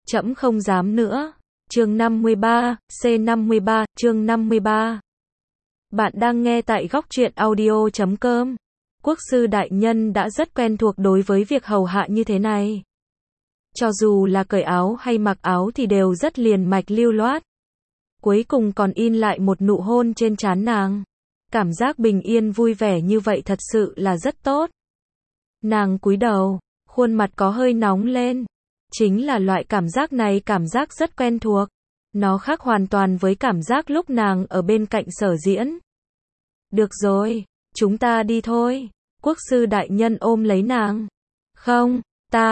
Trẫm không dám nữa. Chương 53, C53, chương 53. Bạn đang nghe tại góc truyện audio.com. Quốc sư đại nhân đã rất quen thuộc đối với việc hầu hạ như thế này. Cho dù là cởi áo hay mặc áo thì đều rất liền mạch lưu loát. Cuối cùng còn in lại một nụ hôn trên trán nàng. Cảm giác bình yên vui vẻ như vậy thật sự là rất tốt. Nàng cúi đầu, khuôn mặt có hơi nóng lên. Chính là loại cảm giác này, cảm giác rất quen thuộc. Nó khác hoàn toàn với cảm giác lúc nàng ở bên cạnh Sở Diễn. Được rồi, chúng ta đi thôi. Quốc sư đại nhân ôm lấy nàng. Không,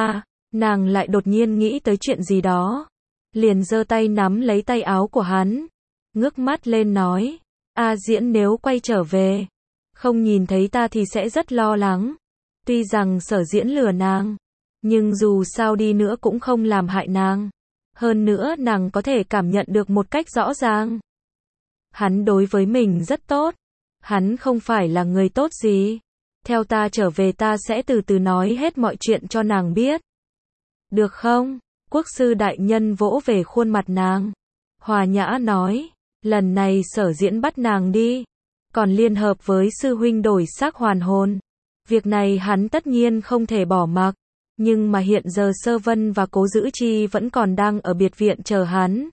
nàng lại đột nhiên nghĩ tới chuyện gì đó. Liền giơ tay nắm lấy tay áo của hắn. Ngước mắt lên nói. A Diễn nếu quay trở về, không nhìn thấy ta thì sẽ rất lo lắng. Tuy rằng Sở Diễn lừa nàng, nhưng dù sao đi nữa cũng không làm hại nàng. Hơn nữa nàng có thể cảm nhận được một cách rõ ràng. Hắn đối với mình rất tốt. Hắn không phải là người tốt gì. Theo ta trở về ta sẽ từ từ nói hết mọi chuyện cho nàng biết. Được không? Quốc sư đại nhân vỗ về khuôn mặt nàng. Hòa nhã nói. Lần này Sở Diễn bắt nàng đi. Còn liên hợp với sư huynh đổi xác hoàn hồn. Việc này hắn tất nhiên không thể bỏ mặc. Nhưng mà hiện giờ Sơ Vân và Cố Dữ Chi vẫn còn đang ở biệt viện chờ hắn.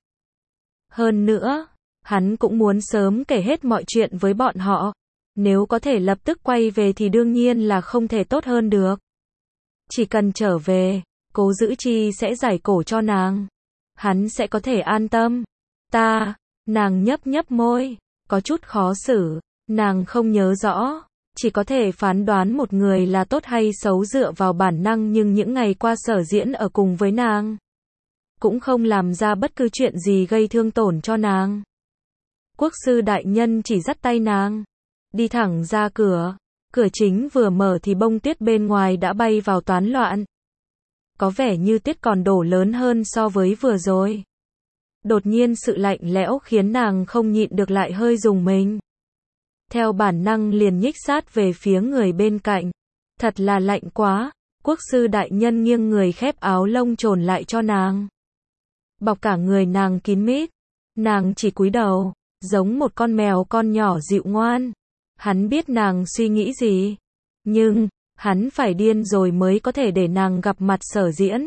Hơn nữa, hắn cũng muốn sớm kể hết mọi chuyện với bọn họ. Nếu có thể lập tức quay về thì đương nhiên là không thể tốt hơn được. Chỉ cần trở về, Cố Dữ Chi sẽ giải cổ cho nàng. Hắn sẽ có thể an tâm. Nàng nhấp môi, có chút khó xử. Nàng không nhớ rõ. Chỉ có thể phán đoán một người là tốt hay xấu dựa vào bản năng, nhưng những ngày qua Sở Diễn ở cùng với nàng cũng không làm ra bất cứ chuyện gì gây thương tổn cho nàng. Quốc sư đại nhân chỉ dắt tay nàng đi thẳng ra cửa. Cửa chính vừa mở thì bông tuyết bên ngoài đã bay vào toán loạn. Có vẻ như tuyết còn đổ lớn hơn so với vừa rồi. Đột nhiên sự lạnh lẽo khiến nàng không nhịn được lại hơi rùng mình. Theo bản năng liền nhích sát về phía người bên cạnh. Thật là lạnh quá. Quốc sư đại nhân nghiêng người khép áo lông trồn lại cho nàng. Bọc cả người nàng kín mít. Nàng chỉ cúi đầu, giống một con mèo con nhỏ dịu ngoan. Hắn biết nàng suy nghĩ gì. Nhưng, hắn phải điên rồi mới có thể để nàng gặp mặt Sở Diễn.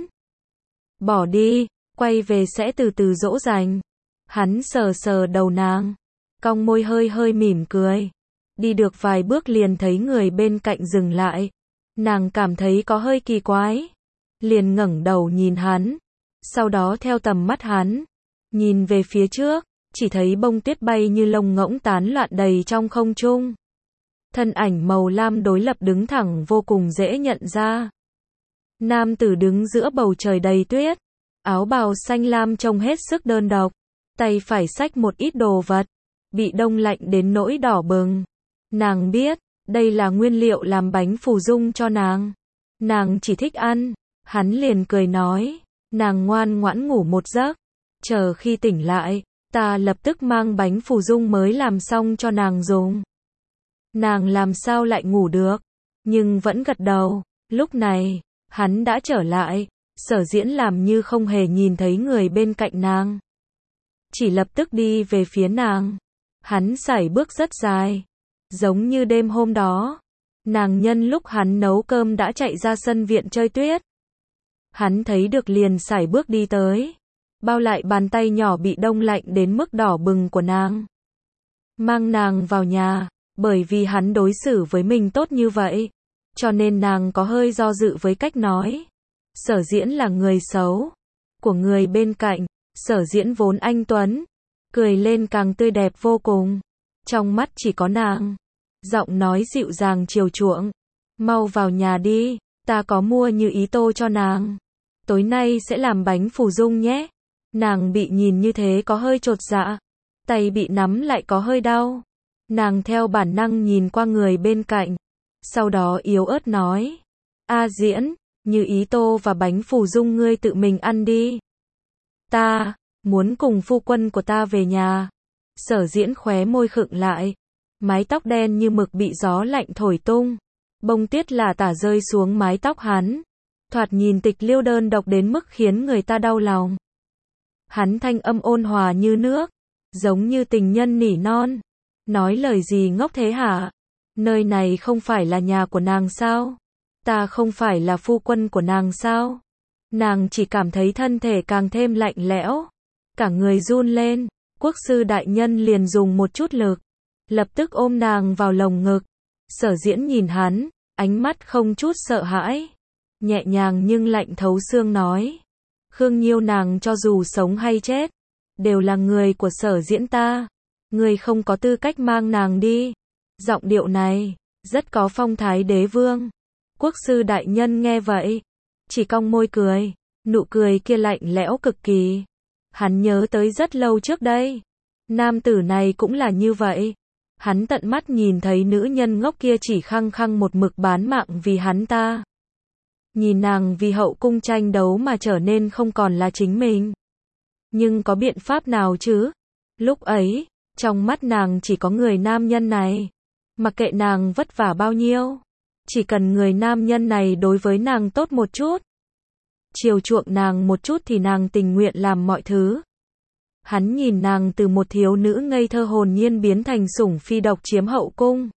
Bỏ đi, quay về sẽ từ từ dỗ dành. Hắn sờ đầu nàng. Cong môi hơi mỉm cười. Đi được vài bước liền thấy người bên cạnh dừng lại. Nàng cảm thấy có hơi kỳ quái. Liền ngẩng đầu nhìn hắn. Sau đó theo tầm mắt hắn, nhìn về phía trước, chỉ thấy bông tuyết bay như lông ngỗng tán loạn đầy trong không trung. Thân ảnh màu lam đối lập đứng thẳng vô cùng dễ nhận ra. Nam tử đứng giữa bầu trời đầy tuyết. Áo bào xanh lam trông hết sức đơn độc. Tay phải xách một ít đồ vật. Bị đông lạnh đến nỗi đỏ bừng. Nàng biết, đây là nguyên liệu làm bánh phù dung cho nàng. Nàng chỉ thích ăn. Hắn liền cười nói. Nàng ngoan ngoãn ngủ một giấc. Chờ khi tỉnh lại, ta lập tức mang bánh phù dung mới làm xong cho nàng dùng. Nàng làm sao lại ngủ được. Nhưng vẫn gật đầu. Lúc này, hắn đã trở lại. Sở Diễn làm như không hề nhìn thấy người bên cạnh nàng. Chỉ lập tức đi về phía nàng. Hắn sải bước rất dài. Giống như đêm hôm đó. Nàng nhân lúc hắn nấu cơm đã chạy ra sân viện chơi tuyết. Hắn thấy được liền sải bước đi tới. Bao lại bàn tay nhỏ bị đông lạnh đến mức đỏ bừng của nàng. Mang nàng vào nhà. Bởi vì hắn đối xử với mình tốt như vậy. Cho nên nàng có hơi do dự với cách nói. Sở Diễn là người xấu. Của người bên cạnh. Sở Diễn vốn anh tuấn. Cười lên càng tươi đẹp vô cùng. Trong mắt chỉ có nàng. Giọng nói dịu dàng chiều chuộng. Mau vào nhà đi. Ta có mua như ý tô cho nàng. Tối nay sẽ làm bánh phù dung nhé. Nàng bị nhìn như thế có hơi chột dạ. Tay bị nắm lại có hơi đau. Nàng theo bản năng nhìn qua người bên cạnh. Sau đó yếu ớt nói. A Diễn, như ý tô và bánh phù dung ngươi tự mình ăn đi. Ta muốn cùng phu quân của ta về nhà. Sở Diễn khóe môi khựng lại. Mái tóc đen như mực bị gió lạnh thổi tung. Bông tuyết lả tả rơi xuống mái tóc hắn. Thoạt nhìn tịch liêu đơn độc đến mức khiến người ta đau lòng. Hắn thanh âm ôn hòa như nước, giống như tình nhân nỉ non. Nói lời gì ngốc thế hả? Nơi này không phải là nhà của nàng sao? Ta không phải là phu quân của nàng sao? Nàng chỉ cảm thấy thân thể càng thêm lạnh lẽo, cả người run lên. Quốc sư đại nhân liền dùng một chút lực, lập tức ôm nàng vào lồng ngực. Sở Diễn nhìn hắn, ánh mắt không chút sợ hãi, nhẹ nhàng nhưng lạnh thấu xương nói: Khương Nhiêu nàng cho dù sống hay chết, đều là người của Sở Diễn ta. Ngươi không có tư cách mang nàng đi. Giọng điệu này, rất có phong thái đế vương. Quốc sư đại nhân nghe vậy, chỉ cong môi cười, nụ cười kia lạnh lẽo cực kỳ. Hắn nhớ tới rất lâu trước đây, nam tử này cũng là như vậy. Hắn tận mắt nhìn thấy nữ nhân ngốc kia chỉ khăng khăng một mực bán mạng vì hắn ta. Nhìn nàng vì hậu cung tranh đấu mà trở nên không còn là chính mình. Nhưng có biện pháp nào chứ? Lúc ấy, trong mắt nàng chỉ có người nam nhân này. Mặc kệ nàng vất vả bao nhiêu, chỉ cần người nam nhân này đối với nàng tốt một chút, chiều chuộng nàng một chút thì nàng tình nguyện làm mọi thứ. Hắn nhìn nàng từ một thiếu nữ ngây thơ hồn nhiên biến thành sủng phi độc chiếm hậu cung.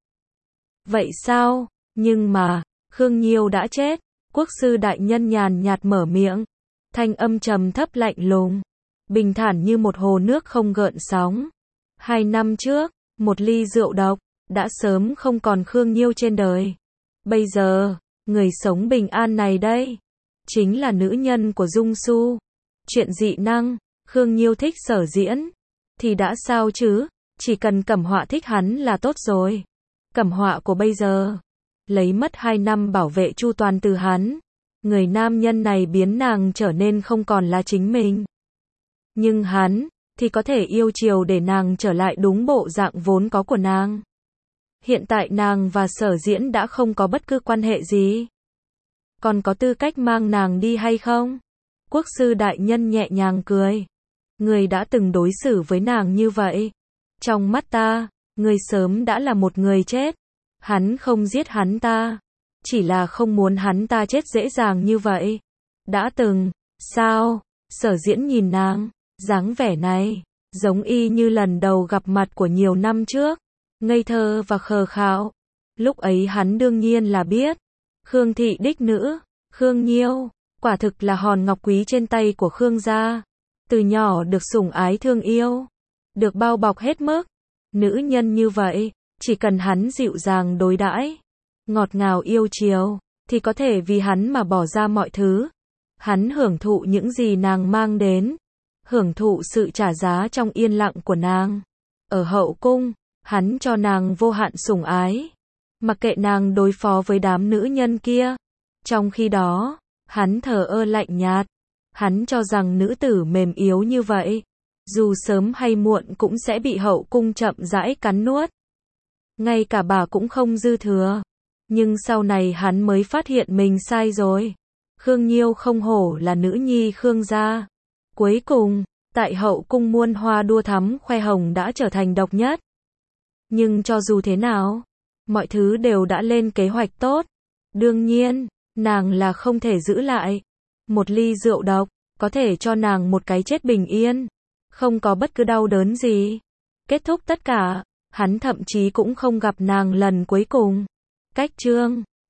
Vậy sao? Nhưng mà, Khương Nhiêu đã chết. Quốc sư đại nhân nhàn nhạt mở miệng, thanh âm trầm thấp lạnh lùng, bình thản như một hồ nước không gợn sóng. 2 năm trước, một ly rượu độc đã sớm không còn Khương Nhiêu trên đời. Bây giờ, người sống bình an này đây, chính là nữ nhân của Dung Su. Chuyện dị năng, Khương Nhiêu thích Sở Diễn, thì đã sao chứ, chỉ cần Cẩm Họa thích hắn là tốt rồi. Cẩm Họa của bây giờ, lấy mất 2 năm bảo vệ chu toàn từ hắn, người nam nhân này biến nàng trở nên không còn là chính mình. Nhưng hắn, thì có thể yêu chiều để nàng trở lại đúng bộ dạng vốn có của nàng. Hiện tại nàng và Sở Diễn đã không có bất cứ quan hệ gì. Còn có tư cách mang nàng đi hay không? Quốc sư đại nhân nhẹ nhàng cười. Người đã từng đối xử với nàng như vậy. Trong mắt ta, người sớm đã là một người chết. Hắn không giết hắn ta, chỉ là không muốn hắn ta chết dễ dàng như vậy. Đã từng, sao? Sở Diễn nhìn nàng, dáng vẻ này, giống y như lần đầu gặp mặt của nhiều năm trước, ngây thơ và khờ khạo. Lúc ấy hắn đương nhiên là biết, Khương thị đích nữ, Khương Nhiêu, quả thực là hòn ngọc quý trên tay của Khương gia. Từ nhỏ được sủng ái thương yêu, được bao bọc hết mức. Nữ nhân như vậy, chỉ cần hắn dịu dàng đối đãi, ngọt ngào yêu chiều, thì có thể vì hắn mà bỏ ra mọi thứ. Hắn hưởng thụ những gì nàng mang đến, hưởng thụ sự trả giá trong yên lặng của nàng. Ở hậu cung, hắn cho nàng vô hạn sủng ái, mặc kệ nàng đối phó với đám nữ nhân kia. Trong khi đó, hắn thờ ơ lạnh nhạt. Hắn cho rằng nữ tử mềm yếu như vậy, dù sớm hay muộn cũng sẽ bị hậu cung chậm rãi cắn nuốt. Ngay cả bà cũng không dư thừa. Nhưng sau này hắn mới phát hiện mình sai rồi. Khương Nhiêu không hổ là nữ nhi Khương gia. Cuối cùng, tại hậu cung muôn hoa đua thắm khoe hồng đã trở thành độc nhất. Nhưng cho dù thế nào, mọi thứ đều đã lên kế hoạch tốt. Đương nhiên, nàng là không thể giữ lại. Một ly rượu độc, có thể cho nàng một cái chết bình yên. Không có bất cứ đau đớn gì. Kết thúc tất cả, hắn thậm chí cũng không gặp nàng lần cuối cùng. Cách chương